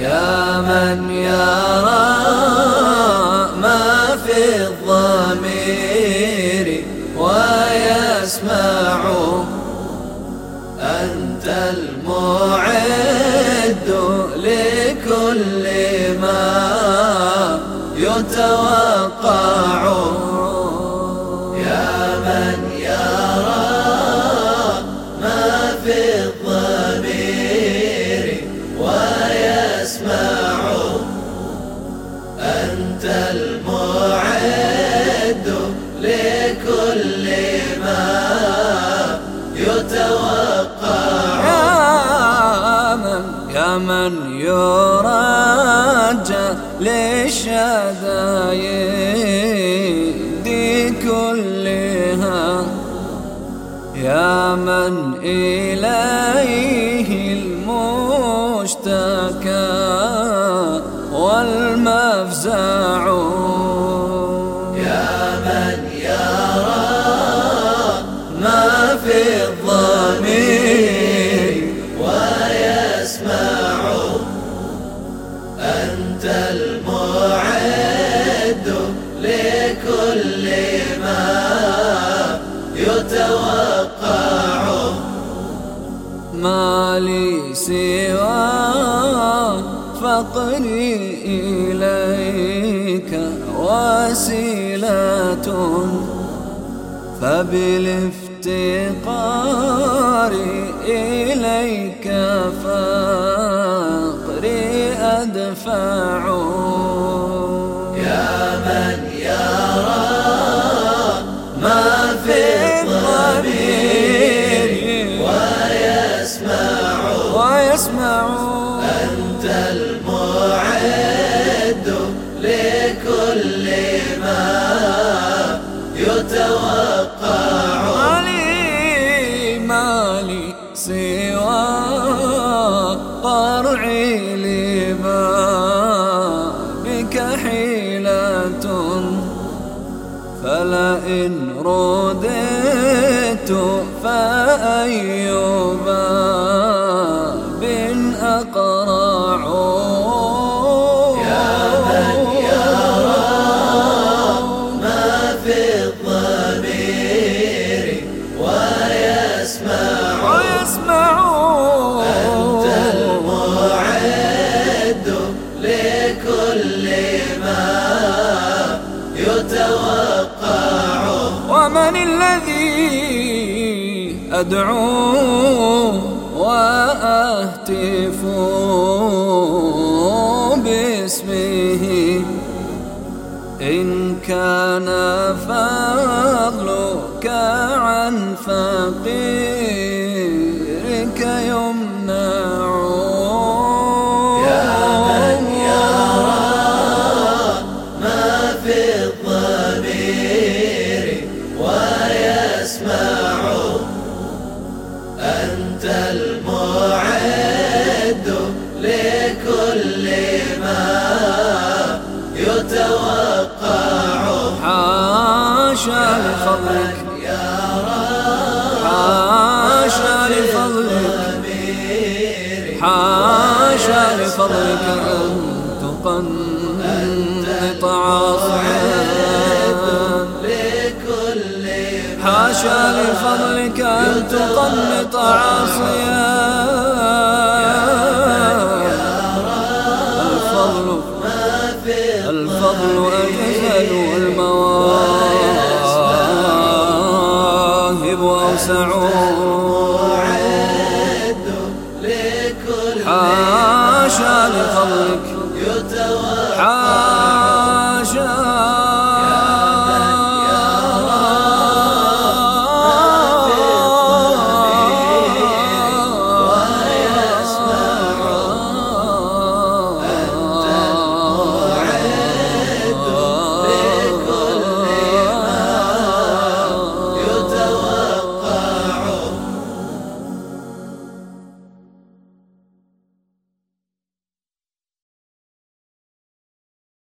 يا من يرى ما في الضمير ويسمع، أنت المعد لكل ما يتوقع. يا من يرى ما في الضمير ويسمع، أنت المعد لكل ما يتوقع. يا من يرجى للشدائد كلها، يا من إليه المشتكى والمفزع. يا من يرى ما في الضمير ويسمع، أنت المعد لكل ما يتوقع. ما لي سوى فقري إليك وسيلة، فبالافتقار إليك فقري أدفع. يا من يرى ما في الضمير ويسمع، أنت المعد لكل ما يتوقع. مالي سوى قرعي لما بك حيلة، فلئن رددت فأي باب أقرع. يا من يرى ما في الضمير ويسمع، أنت المعد لكل ما يتوقع. ومن الذي أدعو وأهتف باسمه، إن كان فضلك عن فقيرك يمنع. يا من يرى ما في الضمير ويسمع، أنت المعد لكل ما يتوقع. حاشا لفضلك يا رب، حاشا لفضلك، حاشا لفضلك أن تقنط عاصيا، حاشا لفضلك أن تقنط عاصيا. الفضل أجزل والمواهب أوسع، حاشا لفضلك